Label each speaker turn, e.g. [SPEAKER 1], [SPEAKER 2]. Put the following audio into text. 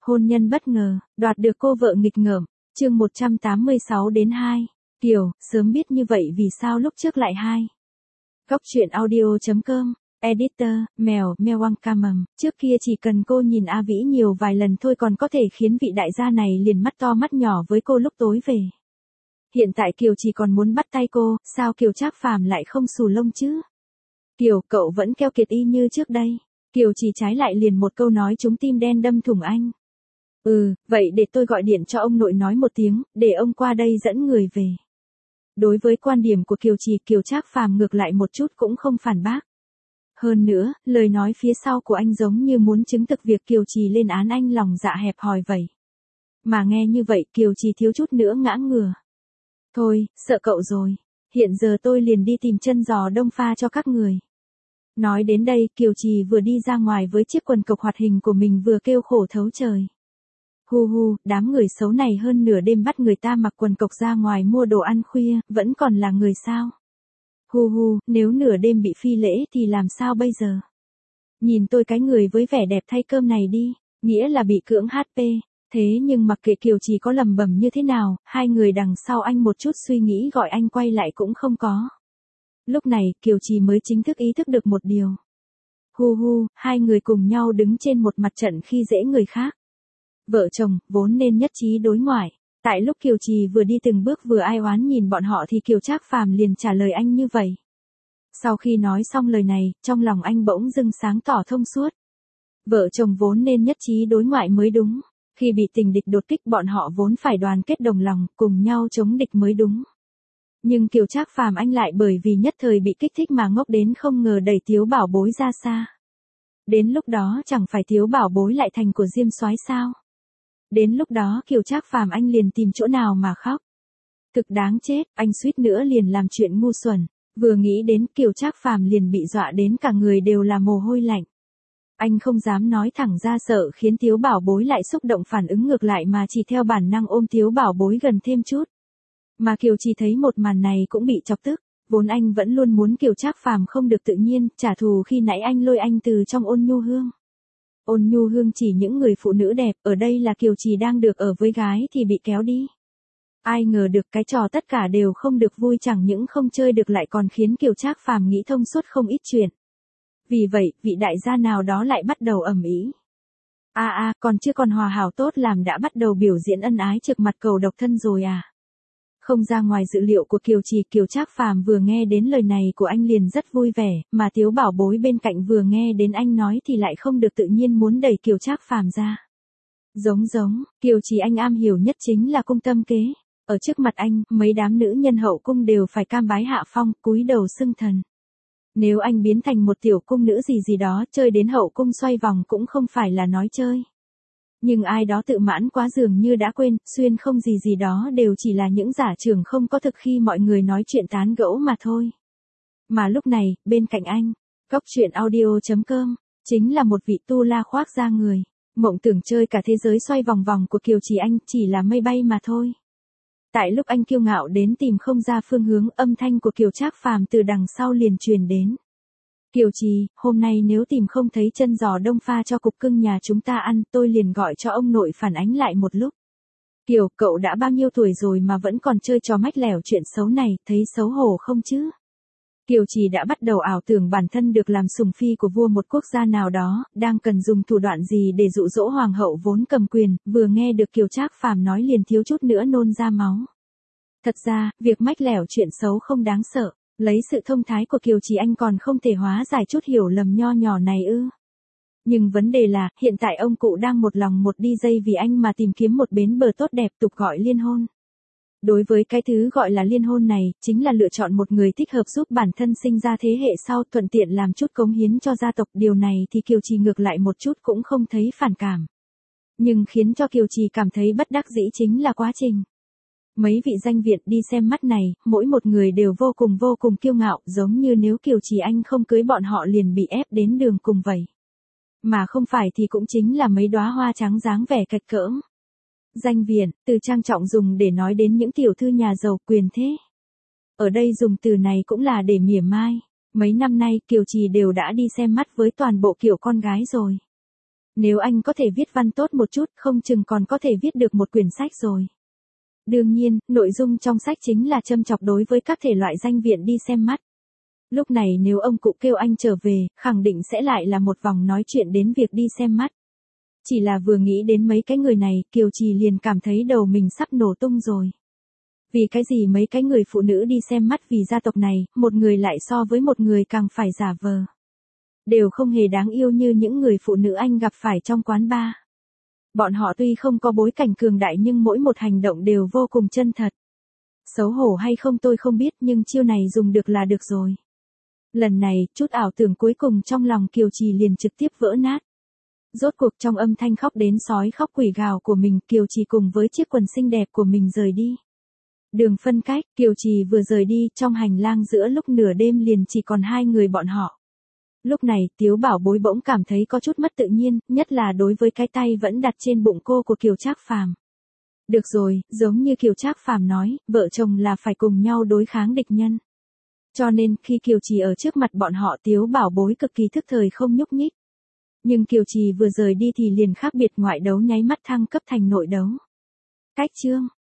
[SPEAKER 1] Hôn nhân bất ngờ, đoạt được cô vợ nghịch ngợm, chương 186 đến 2. Kiều, sớm biết như vậy vì sao lúc trước lại hai. Góc truyện audio.com, editor, mèo Wang Camầm, trước kia chỉ cần cô nhìn A Vĩ nhiều vài lần thôi còn có thể khiến vị đại gia này liền mắt to mắt nhỏ với cô lúc tối về. Hiện tại Kiều chỉ còn muốn bắt tay cô, sao Kiều Trác Phàm lại không xù lông chứ? Kiều, cậu vẫn keo kiệt y như trước đây. Kiều chỉ trái lại liền một câu nói trúng tim đen đâm thủng anh. Vậy để tôi gọi điện cho ông nội nói một tiếng, để ông qua đây dẫn người về. Đối với quan điểm của Kiều Trì, Kiều Trác Phàm ngược lại một chút cũng không phản bác. Hơn nữa, lời nói phía sau của anh giống như muốn chứng thực việc Kiều Trì lên án anh lòng dạ hẹp hòi vậy. Mà nghe như vậy Kiều Trì thiếu chút nữa ngã ngửa. Thôi, sợ cậu rồi. Hiện giờ tôi liền đi tìm chân giò đông pha cho các người. Nói đến đây Kiều Trì vừa đi ra ngoài với chiếc quần cộc hoạt hình của mình vừa kêu khổ thấu trời. Hu, đám người xấu này hơn nửa đêm bắt người ta mặc quần cộc ra ngoài mua đồ ăn khuya, vẫn còn là người sao? Hu, nếu nửa đêm bị phi lễ thì làm sao bây giờ? Nhìn tôi cái người với vẻ đẹp thay cơm này đi, nghĩa là bị cưỡng HP. Thế nhưng mặc kệ Kiều Trì có lầm bầm như thế nào, hai người đằng sau anh một chút suy nghĩ gọi anh quay lại cũng không có. Lúc này Kiều Trì mới chính thức ý thức được một điều. Hu, hai người cùng nhau đứng trên một mặt trận khi dễ người khác. Vợ chồng, vốn nên nhất trí đối ngoại. Tại lúc Kiều Trì vừa đi từng bước vừa ai oán nhìn bọn họ thì Kiều Trác Phàm liền trả lời anh như vậy. Sau khi nói xong lời này, trong lòng anh bỗng dưng sáng tỏ thông suốt. Vợ chồng vốn nên nhất trí đối ngoại mới đúng. Khi bị tình địch đột kích bọn họ vốn phải đoàn kết đồng lòng, cùng nhau chống địch mới đúng. Nhưng Kiều Trác Phàm anh lại bởi vì nhất thời bị kích thích mà ngốc đến không ngờ đẩy Tiếu Bảo Bối ra xa. Đến lúc đó chẳng phải Tiếu Bảo Bối lại thành của Diêm Soái sao? Đến lúc đó Kiều Trác Phàm anh liền tìm chỗ nào mà khóc. Thực đáng chết, anh suýt nữa liền làm chuyện ngu xuẩn. Vừa nghĩ đến Kiều Trác Phàm liền bị dọa đến cả người đều là mồ hôi lạnh. Anh không dám nói thẳng ra sợ khiến Tiếu Bảo Bối lại xúc động phản ứng ngược lại mà chỉ theo bản năng ôm Tiếu Bảo Bối gần thêm chút. Mà Kiều chỉ thấy một màn này cũng bị chọc tức, vốn anh vẫn luôn muốn Kiều Trác Phàm không được tự nhiên, trả thù khi nãy anh lôi anh từ trong Ôn Nhu Hương. Ôn Nhu Hương chỉ những người phụ nữ đẹp, ở đây là Kiều Trì đang được ở với gái thì bị kéo đi. Ai ngờ được cái trò tất cả đều không được vui chẳng những không chơi được lại còn khiến Kiều Trác Phàm nghĩ thông suốt không ít chuyện. Vì vậy, vị đại gia nào đó lại bắt đầu ầm ĩ. Còn chưa còn hòa hảo tốt làm đã bắt đầu biểu diễn ân ái trực mặt cầu độc thân rồi à? Không ra ngoài dự liệu của Kiều Trì, Kiều Trác Phàm vừa nghe đến lời này của anh liền rất vui vẻ, mà Tiếu Bảo Bối bên cạnh vừa nghe đến anh nói thì lại không được tự nhiên muốn đẩy Kiều Trác Phàm ra. Giống, Kiều Trì anh am hiểu nhất chính là cung tâm kế. Ở trước mặt anh, mấy đám nữ nhân hậu cung đều phải cam bái hạ phong, cúi đầu xưng thần. Nếu anh biến thành một tiểu cung nữ gì đó, chơi đến hậu cung xoay vòng cũng không phải là nói chơi. Nhưng ai đó tự mãn quá dường như đã quên, xuyên không gì đó đều chỉ là những giả trưởng không có thực khi mọi người nói chuyện tán gẫu mà thôi. Mà lúc này, bên cạnh anh, góc truyện audio.com, chính là một vị tu la khoác da người. Mộng tưởng chơi cả thế giới xoay vòng vòng của Kiều Trì anh chỉ là mây bay mà thôi. Tại lúc anh kiêu ngạo đến tìm không ra phương hướng, âm thanh của Kiều Trác Phàm từ đằng sau liền truyền đến. Kiều Trì, hôm nay nếu tìm không thấy chân giò đông pha cho cục cưng nhà chúng ta ăn, tôi liền gọi cho ông nội phản ánh lại một lúc. Kiều, cậu đã bao nhiêu tuổi rồi mà vẫn còn chơi trò mách lẻo chuyện xấu này, thấy xấu hổ không chứ? Kiều Trì đã bắt đầu ảo tưởng bản thân được làm sủng phi của vua một quốc gia nào đó, đang cần dùng thủ đoạn gì để dụ dỗ hoàng hậu vốn cầm quyền, vừa nghe được Kiều Trác Phàm nói liền thiếu chút nữa nôn ra máu. Thật ra, việc mách lẻo chuyện xấu không đáng sợ. Lấy sự thông thái của Kiều Trì anh còn không thể hóa giải chút hiểu lầm nho nhỏ này ư. Nhưng vấn đề là, hiện tại ông cụ đang một lòng một đi dây vì anh mà tìm kiếm một bến bờ tốt đẹp tục gọi liên hôn. Đối với cái thứ gọi là liên hôn này, chính là lựa chọn một người thích hợp giúp bản thân sinh ra thế hệ sau thuận tiện làm chút cống hiến cho gia tộc. Điều này thì Kiều Trì ngược lại một chút cũng không thấy phản cảm. Nhưng khiến cho Kiều Trì cảm thấy bất đắc dĩ chính là quá trình. Mấy vị danh viện đi xem mắt này, mỗi một người đều vô cùng kiêu ngạo, giống như nếu Kiều Trì anh không cưới bọn họ liền bị ép đến đường cùng vậy. Mà không phải thì cũng chính là mấy đóa hoa trắng dáng vẻ kệch cỡm. Danh viện, từ trang trọng dùng để nói đến những tiểu thư nhà giàu quyền thế. Ở đây dùng từ này cũng là để mỉa mai. Mấy năm nay Kiều Trì đều đã đi xem mắt với toàn bộ kiểu con gái rồi. Nếu anh có thể viết văn tốt một chút, không chừng còn có thể viết được một quyển sách rồi. Đương nhiên, nội dung trong sách chính là châm chọc đối với các thể loại danh viện đi xem mắt. Lúc này nếu ông cụ kêu anh trở về, khẳng định sẽ lại là một vòng nói chuyện đến việc đi xem mắt. Chỉ là vừa nghĩ đến mấy cái người này, Kiều Trì liền cảm thấy đầu mình sắp nổ tung rồi. Vì cái gì mấy cái người phụ nữ đi xem mắt vì gia tộc này, một người lại so với một người càng phải giả vờ. Đều không hề đáng yêu như những người phụ nữ anh gặp phải trong quán bar. Bọn họ tuy không có bối cảnh cường đại nhưng mỗi một hành động đều vô cùng chân thật. Xấu hổ hay không tôi không biết nhưng chiêu này dùng được là được rồi. Lần này, chút ảo tưởng cuối cùng trong lòng Kiều Trì liền trực tiếp vỡ nát. Rốt cuộc trong âm thanh khóc đến sói khóc quỷ gào của mình, Kiều Trì cùng với chiếc quần xinh đẹp của mình rời đi. Đường phân cách, Kiều Trì vừa rời đi, trong hành lang giữa lúc nửa đêm liền chỉ còn hai người bọn họ. Lúc này, Tiếu Bảo Bối bỗng cảm thấy có chút mất tự nhiên, nhất là đối với cái tay vẫn đặt trên bụng cô của Kiều Trác Phàm. Được rồi, giống như Kiều Trác Phàm nói, vợ chồng là phải cùng nhau đối kháng địch nhân. Cho nên, khi Kiều Trì ở trước mặt bọn họ, Tiếu Bảo Bối cực kỳ thức thời không nhúc nhích. Nhưng Kiều Trì vừa rời đi thì liền khác biệt, ngoại đấu nháy mắt thăng cấp thành nội đấu. Cách chương